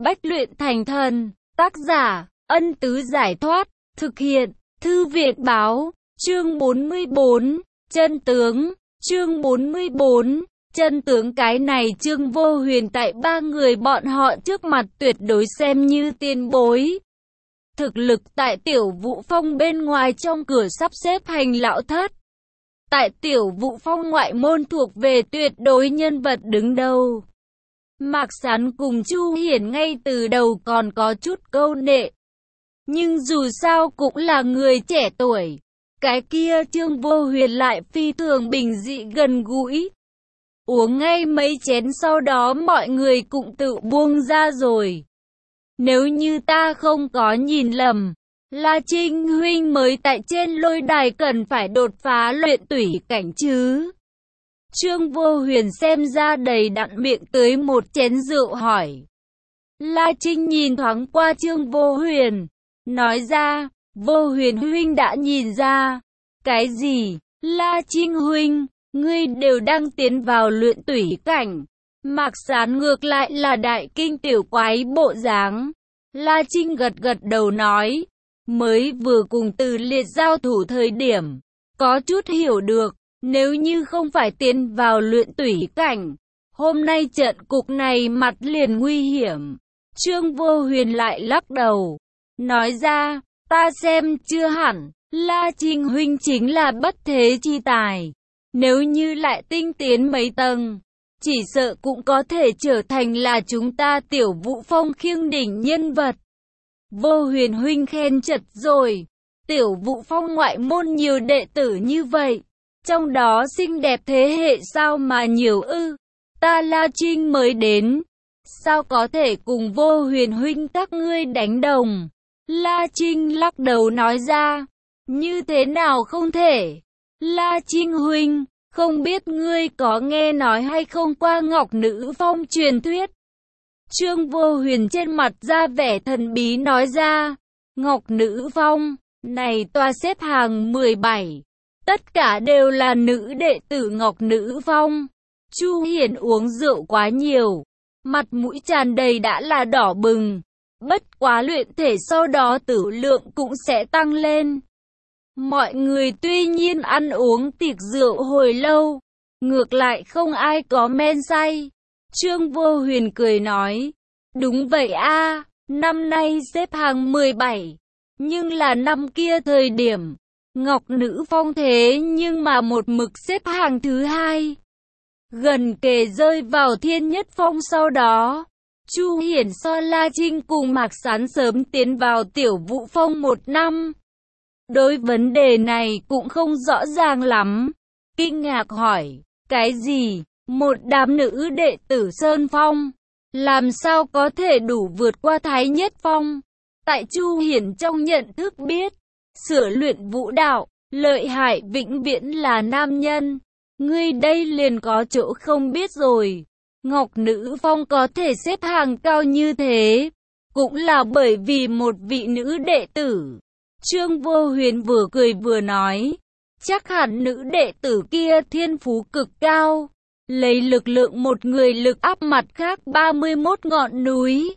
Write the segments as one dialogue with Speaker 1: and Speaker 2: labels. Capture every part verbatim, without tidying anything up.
Speaker 1: bách luyện thành thần. Tác giả, Ân Tứ Giải Thoát. Thực hiện, Thư Viện Báo. Chương bốn mươi bốn. Chân tướng. Chương bốn mươi bốn. Chân tướng. Cái này Trương Vô Huyền tại ba người bọn họ trước mặt tuyệt đối xem như tiền bối. Thực lực tại Tiểu Vũ Phong bên ngoài trong cửa sắp xếp hành lão thất. Tại Tiểu Vũ Phong ngoại môn thuộc về tuyệt đối nhân vật đứng đầu. Mạc Sán cùng Chu Hiển ngay từ đầu còn có chút câu nệ. Nhưng dù sao cũng là người trẻ tuổi. Cái kia Trương Vô Huyền lại phi thường bình dị gần gũi. Uống ngay mấy chén sau đó mọi người cũng tự buông ra rồi. Nếu như ta không có nhìn lầm, La Trinh huynh mới tại trên lôi đài cần phải đột phá luyện tủy cảnh chứ. Trương Vô Huyền xem ra đầy đặn miệng tưới một chén rượu hỏi. La Trinh nhìn thoáng qua Trương Vô Huyền, nói ra, Vô Huyền huynh đã nhìn ra. Cái gì? La Trinh huynh, ngươi đều đang tiến vào luyện tủy cảnh. Mạc Sán ngược lại là đại kinh tiểu quái bộ dáng. La Trinh gật gật đầu nói, mới vừa cùng Từ Liệt giao thủ thời điểm, có chút hiểu được, nếu như không phải tiến vào luyện tủy cảnh, hôm nay trận cục này mặt liền nguy hiểm. Trương Vô Huyền lại lắc đầu, nói ra, ta xem chưa hẳn, La Trinh huynh chính là bất thế chi tài. Nếu như lại tinh tiến mấy tầng, chỉ sợ cũng có thể trở thành là chúng ta Tiểu Vũ Phong khiêng đỉnh nhân vật. Vô Huyền huynh khen chật rồi. Tiểu Vũ Phong ngoại môn nhiều đệ tử như vậy, trong đó xinh đẹp thế hệ sao mà nhiều ư? Ta La Trinh mới đến, sao có thể cùng Vô Huyền huynh các ngươi đánh đồng? La Trinh lắc đầu nói ra, như thế nào không thể? La Trinh huynh, không biết ngươi có nghe nói hay không qua Ngọc Nữ Phong truyền thuyết? Trương Vô Huyền trên mặt ra vẻ thần bí nói ra, Ngọc Nữ Phong, này tòa xếp hàng mười bảy, tất cả đều là nữ đệ tử Ngọc Nữ Phong. Chu Hiển uống rượu quá nhiều, mặt mũi tràn đầy đã là đỏ bừng, bất quá luyện thể sau đó tử lượng cũng sẽ tăng lên. Mọi người tuy nhiên ăn uống tiệc rượu hồi lâu, ngược lại không ai có men say. Trương Vô Huyền cười nói, đúng vậy a, năm nay xếp hàng mười bảy, nhưng là năm kia thời điểm, Ngọc Nữ Phong thế nhưng mà một mực xếp hàng thứ hai. Gần kề rơi vào Thiên Nhất Phong sau đó, Chu Hiển so La Trinh cùng Mạc Sán sớm tiến vào Tiểu Vũ Phong một năm. Đối vấn đề này cũng không rõ ràng lắm, kinh ngạc hỏi, cái gì? Một đám nữ đệ tử Sơn Phong, làm sao có thể đủ vượt qua Thái Nhất Phong? Tại Chu Hiển trong nhận thức biết, sửa luyện vũ đạo, lợi hại vĩnh viễn là nam nhân. Ngươi đây liền có chỗ không biết rồi. Ngọc Nữ Phong có thể xếp hàng cao như thế, cũng là bởi vì một vị nữ đệ tử. Trương Vô Huyền vừa cười vừa nói, chắc hẳn nữ đệ tử kia thiên phú cực cao, lấy lực lượng một người lực áp mặt khác ba mươi mốt ngọn núi.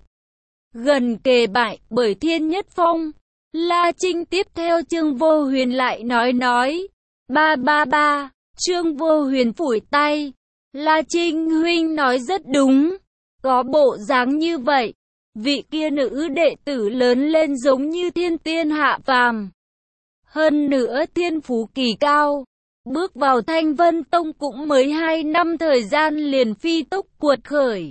Speaker 1: Gần kề bại bởi Thiên Nhất Phong. La Trinh tiếp theo Trương Vô Huyền lại nói nói, ba ba ba, Trương Vô Huyền phủi tay, La Trinh huynh nói rất đúng, có bộ dáng như vậy, vị kia nữ đệ tử lớn lên giống như thiên tiên hạ phàm. Hơn nữa thiên phú kỳ cao, bước vào Thanh Vân Tông cũng mới hai năm thời gian liền phi tốc cuột khởi.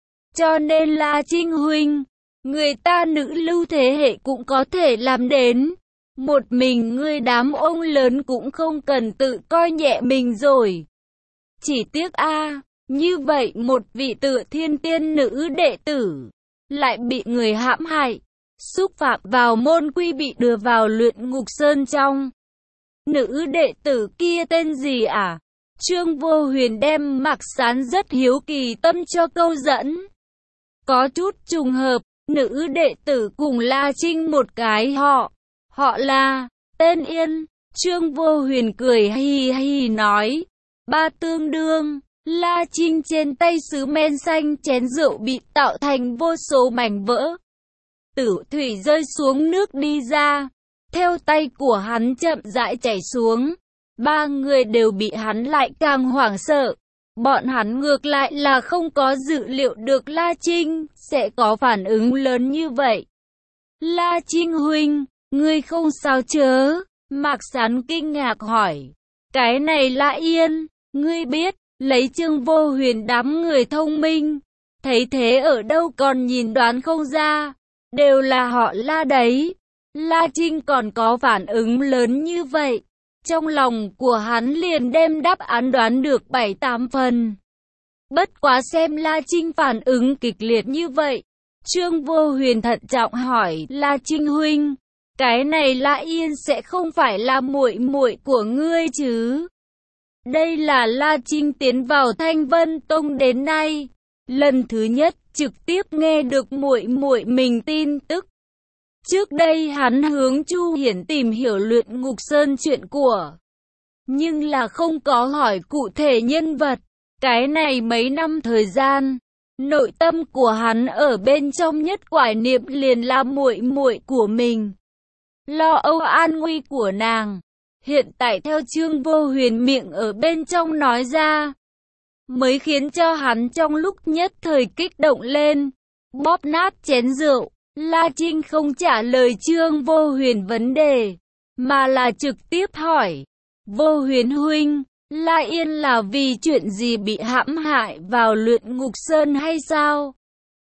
Speaker 1: Cho nên La Trinh huynh, người ta nữ lưu thế hệ cũng có thể làm đến. Một mình ngươi đám ông lớn cũng không cần tự coi nhẹ mình rồi. Chỉ tiếc a, như vậy một vị tự thiên tiên nữ đệ tử lại bị người hãm hại, xúc phạm vào môn quy bị đưa vào luyện ngục sơn trong. Nữ đệ tử kia tên gì à? Trương Vô Huyền đem Mạc Sán rất hiếu kỳ tâm cho câu dẫn. Có chút trùng hợp, nữ đệ tử cùng La Trinh một cái họ, họ là tên Yên. Trương Vô Huyền cười hi hi nói, ba tương đương. La Trinh trên tay sứ men xanh, chén rượu bị tạo thành vô số mảnh vỡ. Tử thủy rơi xuống nước đi ra, theo tay của hắn chậm rãi chảy xuống. Ba người đều bị hắn lại càng hoảng sợ. Bọn hắn ngược lại là không có dự liệu được La Trinh sẽ có phản ứng lớn như vậy. La Trinh huynh, ngươi không sao chớ? Mạc Sán kinh ngạc hỏi. Cái này La Yên, ngươi biết, lấy Trương Vô Huyền đám người thông minh. Thấy thế ở đâu còn nhìn đoán không ra, đều là họ La đấy. La Trinh còn có phản ứng lớn như vậy. Trong lòng của hắn liền đem đáp án đoán được bảy tám phần. Bất quá xem La Trinh phản ứng kịch liệt như vậy, Trương Vô Huyền thận trọng hỏi, La Trinh huynh, cái này La Yên sẽ không phải là muội muội của ngươi chứ? Đây là La Trinh tiến vào Thanh Vân Tông đến nay, lần thứ nhất trực tiếp nghe được muội muội mình tin tức. Trước đây hắn hướng Chu Hiển tìm hiểu Luyện Ngục Sơn chuyện của, nhưng là không có hỏi cụ thể nhân vật. Cái này mấy năm thời gian, nội tâm của hắn ở bên trong nhất quải niệm liền là muội muội của mình, lo âu an nguy của nàng. Hiện tại theo Trương Vô Huyền miệng ở bên trong nói ra, mới khiến cho hắn trong lúc nhất thời kích động lên, bóp nát chén rượu. La Trinh không trả lời Trương Vô Huyền vấn đề, mà là trực tiếp hỏi, Vô Huyền huynh, La Yên là vì chuyện gì bị hãm hại vào Luyện Ngục Sơn hay sao?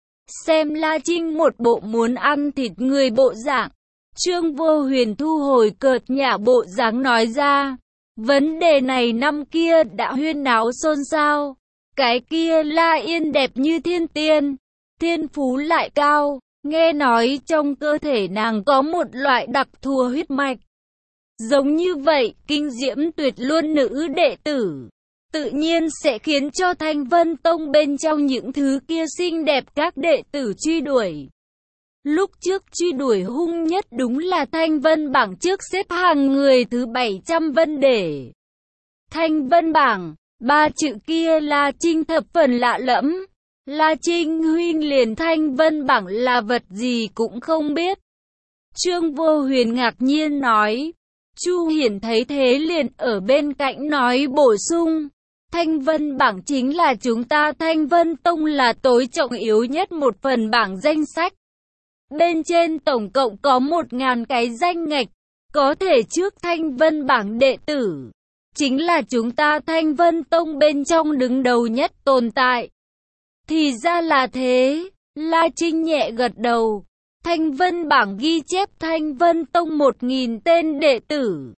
Speaker 1: Xem La Trinh một bộ muốn ăn thịt người bộ dạng, Trương Vô Huyền thu hồi cợt nhả bộ dáng nói ra, vấn đề này năm kia đã huyên náo xôn xao. Cái kia La Yên đẹp như thiên tiên, thiên phú lại cao. Nghe nói trong cơ thể nàng có một loại đặc thù huyết mạch. Giống như vậy, kinh diễm tuyệt luôn nữ đệ tử, tự nhiên sẽ khiến cho Thanh Vân Tông bên trong những thứ kia xinh đẹp các đệ tử truy đuổi. Lúc trước truy đuổi hung nhất đúng là Thanh Vân bảng trước xếp hàng người thứ bảy trăm Vân Để. Thanh Vân bảng, ba chữ kia La Trinh thập phần lạ lẫm. La Trinh huynh liền Thanh Vân bảng là vật gì cũng không biết. Trương Vô Huyền ngạc nhiên nói. Chu Hiển thấy thế liền ở bên cạnh nói bổ sung. Thanh Vân bảng chính là chúng ta Thanh Vân Tông là tối trọng yếu nhất một phần bảng danh sách. Bên trên tổng cộng có một ngàn cái danh ngạch, có thể trước Thanh Vân bảng đệ tử. Chính là chúng ta Thanh Vân Tông bên trong đứng đầu nhất tồn tại. Thì ra là thế, La Trinh nhẹ gật đầu. Thanh Vân bảng ghi chép Thanh Vân Tông một nghìn tên đệ tử.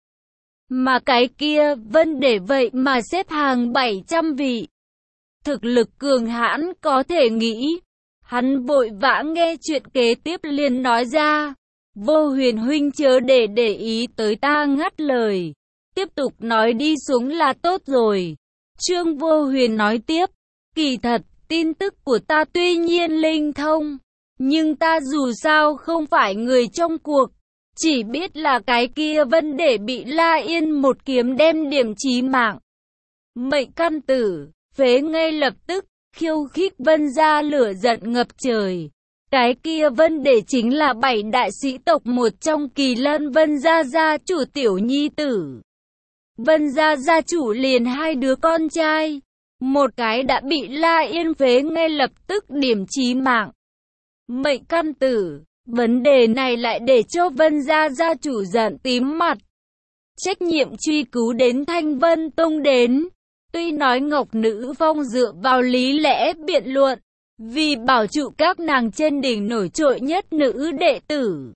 Speaker 1: Mà cái kia Vân Để vậy mà xếp hàng bảy trăm vị. Thực lực cường hãn có thể nghĩ. Hắn vội vã nghe chuyện kế tiếp liền nói ra. Vô Huyền huynh chớ để để ý tới ta ngắt lời. Tiếp tục nói đi xuống là tốt rồi. Trương Vô Huyền nói tiếp. Kỳ thật, tin tức của ta tuy nhiên linh thông. Nhưng ta dù sao không phải người trong cuộc. Chỉ biết là cái kia Vân Để bị La Yên một kiếm đem điểm chí mạng. Mệnh căn tử, phế ngay lập tức, khiêu khích Vân gia lửa giận ngập trời. Cái kia Vân Để chính là bảy đại sĩ tộc một trong Kỳ Lân Vân gia gia chủ tiểu nhi tử. Vân gia gia chủ liền hai đứa con trai. Một cái đã bị La Yên phế ngay lập tức điểm chí mạng. Mệnh căn tử, vấn đề này lại để cho Vân gia gia chủ giận tím mặt. Trách nhiệm truy cứu đến Thanh Vân Tông đến. Tuy nói Ngọc Nữ Phong dựa vào lý lẽ biện luận, vì bảo trụ các nàng trên đỉnh nổi trội nhất nữ đệ tử.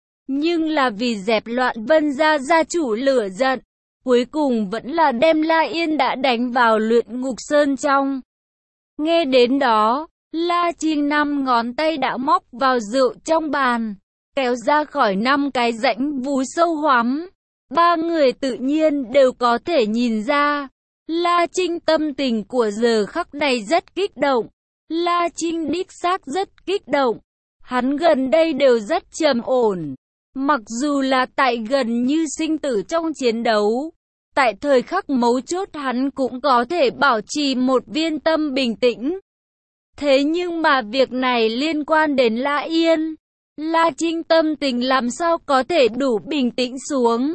Speaker 1: Nhưng là vì dẹp loạn Vân gia gia chủ lửa giận, cuối cùng vẫn là đem La Yên đã đánh vào Luyện Ngục Sơn trong. Nghe đến đó, La Trinh năm ngón tay đã móc vào rượu trong bàn, kéo ra khỏi năm cái rãnh vú sâu hoắm. Ba người tự nhiên đều có thể nhìn ra, La Trinh tâm tình của giờ khắc này rất kích động. La Trinh đích xác rất kích động. Hắn gần đây đều rất trầm ổn. Mặc dù là tại gần như sinh tử trong chiến đấu, tại thời khắc mấu chốt hắn cũng có thể bảo trì một viên tâm bình tĩnh. Thế nhưng mà việc này liên quan đến La Yên. La Trinh tâm tình làm sao có thể đủ bình tĩnh xuống.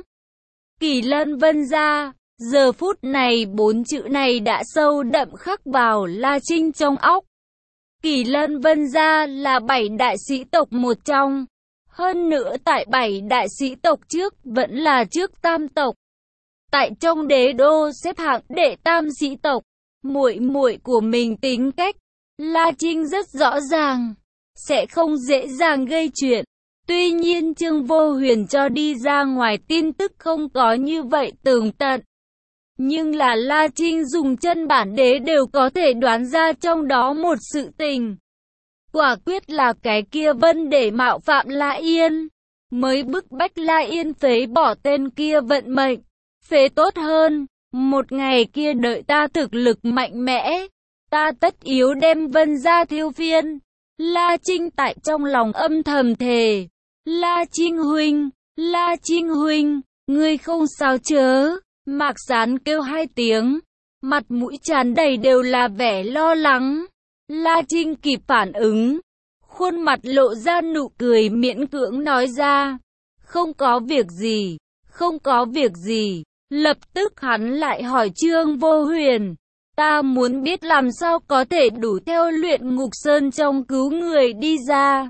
Speaker 1: Kỳ Lân Vân gia, giờ phút này bốn chữ này đã sâu đậm khắc vào La Trinh trong óc. Kỳ Lân Vân gia là bảy đại sĩ tộc một trong. Hơn nữa tại bảy đại sĩ tộc trước vẫn là trước tam tộc. Tại trong đế đô xếp hạng đệ tam sĩ tộc, muội muội của mình tính cách, La Trinh rất rõ ràng, sẽ không dễ dàng gây chuyện. Tuy nhiên Trương Vô Huyền cho đi ra ngoài tin tức không có như vậy tường tận. Nhưng là La Trinh dùng chân bản đế đều có thể đoán ra trong đó một sự tình. Quả quyết là cái kia Vân để mạo phạm La Yên, mới bức bách La Yên phế bỏ tên kia vận mệnh. Phế tốt hơn, một ngày kia đợi ta thực lực mạnh mẽ, ta tất yếu đem Vân ra thiêu phiên. La Trinh tại trong lòng âm thầm thề. La Trinh huynh, La Trinh huynh, ngươi không sao chớ? Mạc Sán kêu hai tiếng, mặt mũi tràn đầy đều là vẻ lo lắng. La Trinh kịp phản ứng, khuôn mặt lộ ra nụ cười miễn cưỡng nói ra, không có việc gì, không có việc gì. Lập tức hắn lại hỏi Trương Vô Huyền, ta muốn biết làm sao có thể đủ theo Luyện Ngục Sơn trong cứu người đi ra.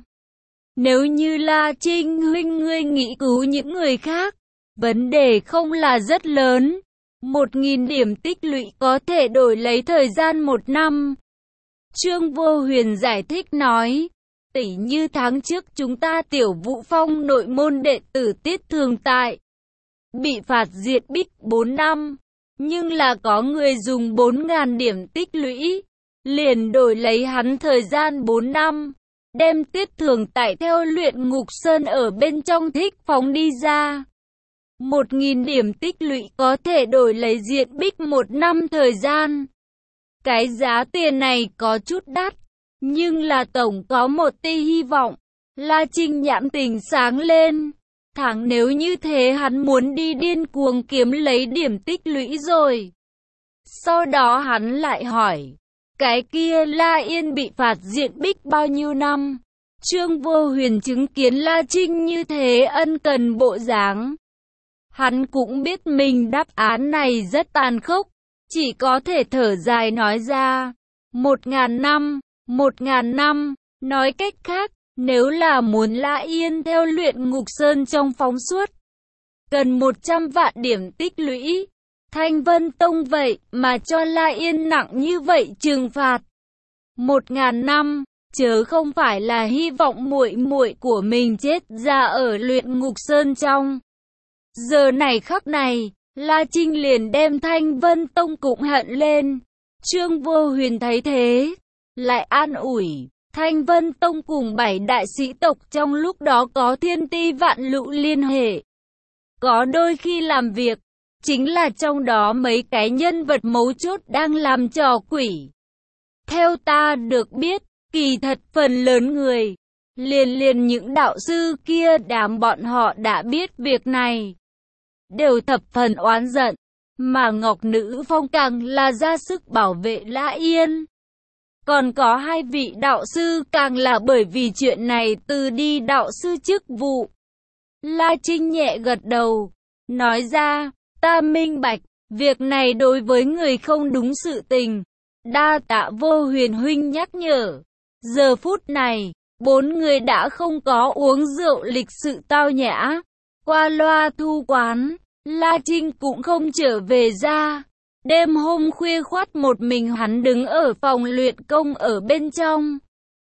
Speaker 1: Nếu như La Trinh huynh ngươi nghĩ cứu những người khác, vấn đề không là rất lớn. Một nghìn điểm tích lũy có thể đổi lấy thời gian một năm. Trương Vô Huyền giải thích nói, tỉ như tháng trước chúng ta Tiểu Vũ Phong nội môn đệ tử Tiết Thường Tại bị phạt diệt bích bốn năm, nhưng là có người dùng bốn nghìn điểm tích lũy, liền đổi lấy hắn thời gian bốn năm, đem Tiết Thường Tại theo Luyện Ngục Sơn ở bên trong thích phóng đi ra. Một nghìn điểm tích lũy có thể đổi lấy diệt bích một năm thời gian. Cái giá tiền này có chút đắt, nhưng là tổng có một tia hy vọng. La Trinh nhãn tình sáng lên. Thẳng nếu như thế hắn muốn đi điên cuồng kiếm lấy điểm tích lũy rồi. Sau đó hắn lại hỏi, cái kia La Yên bị phạt diện bích bao nhiêu năm? Trương Vô Huyền chứng kiến La Trinh như thế ân cần bộ dáng. Hắn cũng biết mình đáp án này rất tàn khốc, chỉ có thể thở dài nói ra, một ngàn năm, một ngàn năm, nói cách khác, nếu là muốn La Yên theo Luyện Ngục Sơn trong phóng suốt, cần một trăm vạn điểm tích lũy. Thanh Vân Tông vậy mà cho La Yên nặng như vậy trừng phạt. Một ngàn năm, chớ không phải là hy vọng muội muội của mình chết ra ở Luyện Ngục Sơn trong. Giờ này khắc này, La Trinh liền đem Thanh Vân Tông cũng hận lên. Trương Vô Huyền thấy thế, lại an ủi, Thanh Vân Tông cùng bảy đại sĩ tộc trong lúc đó có thiên ti vạn lũ liên hệ. Có đôi khi làm việc, chính là trong đó mấy cái nhân vật mấu chốt đang làm trò quỷ. Theo ta được biết, kỳ thật phần lớn người, liền liền những đạo sư kia đám bọn họ đã biết việc này, đều thập phần oán giận, mà Ngọc Nữ Phong càng là ra sức bảo vệ La Yên. Còn có hai vị đạo sư càng là bởi vì chuyện này từ đi đạo sư chức vụ. La Trinh nhẹ gật đầu, nói ra, ta minh bạch, việc này đối với người không đúng sự tình. Đa tạ Vô Huyền huynh nhắc nhở. Giờ phút này, bốn người đã không có uống rượu lịch sự tao nhã, qua loa thu quán. La Trinh cũng không trở về ra. Đêm hôm khuya khoắt một mình hắn đứng ở phòng luyện công ở bên trong,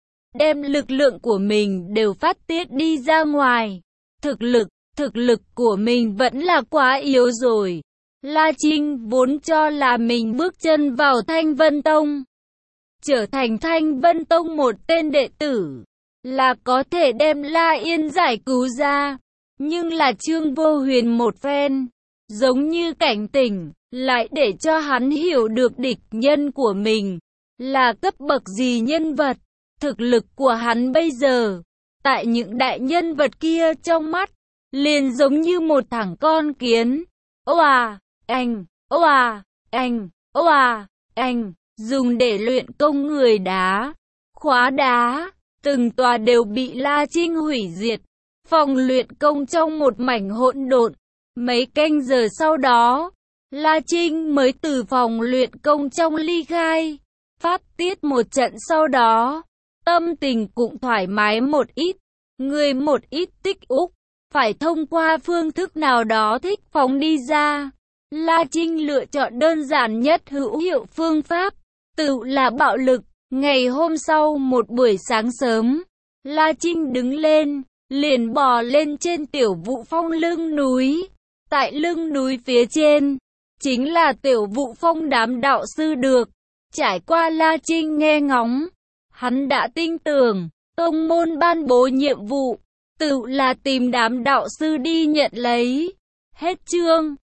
Speaker 1: đem lực lượng của mình đều phát tiết đi ra ngoài. Thực lực, thực lực của mình vẫn là quá yếu rồi. La Trinh vốn cho là mình bước chân vào Thanh Vân Tông, trở thành Thanh Vân Tông một tên đệ tử, là có thể đem La Yên giải cứu ra. Nhưng là Trương Vô Huyền một phen, giống như cảnh tỉnh, lại để cho hắn hiểu được địch nhân của mình là cấp bậc gì nhân vật. Thực lực của hắn bây giờ, tại những đại nhân vật kia trong mắt, liền giống như một thằng con kiến. Oà, anh, oà, anh, oà, anh, dùng để luyện công người đá, khóa đá, từng tòa đều bị La Trinh hủy diệt. Phòng luyện công trong một mảnh hỗn độn. Mấy canh giờ sau đó, La Trinh mới từ phòng luyện công trong ly khai, phát tiết một trận sau đó, tâm tình cũng thoải mái một ít, người một ít tích úc, phải thông qua phương thức nào đó thích phóng đi ra. La Trinh lựa chọn đơn giản nhất hữu hiệu phương pháp, tự là bạo lực. Ngày hôm sau một buổi sáng sớm, La Trinh đứng lên, liền bò lên trên Tiểu Vũ Phong lưng núi. Tại lưng núi phía trên, chính là Tiểu Vũ Phong đám đạo sư được. Trải qua La Trinh nghe ngóng, hắn đã tin tưởng, tông môn ban bố nhiệm vụ, tự là tìm đám đạo sư đi nhận lấy. Hết chương.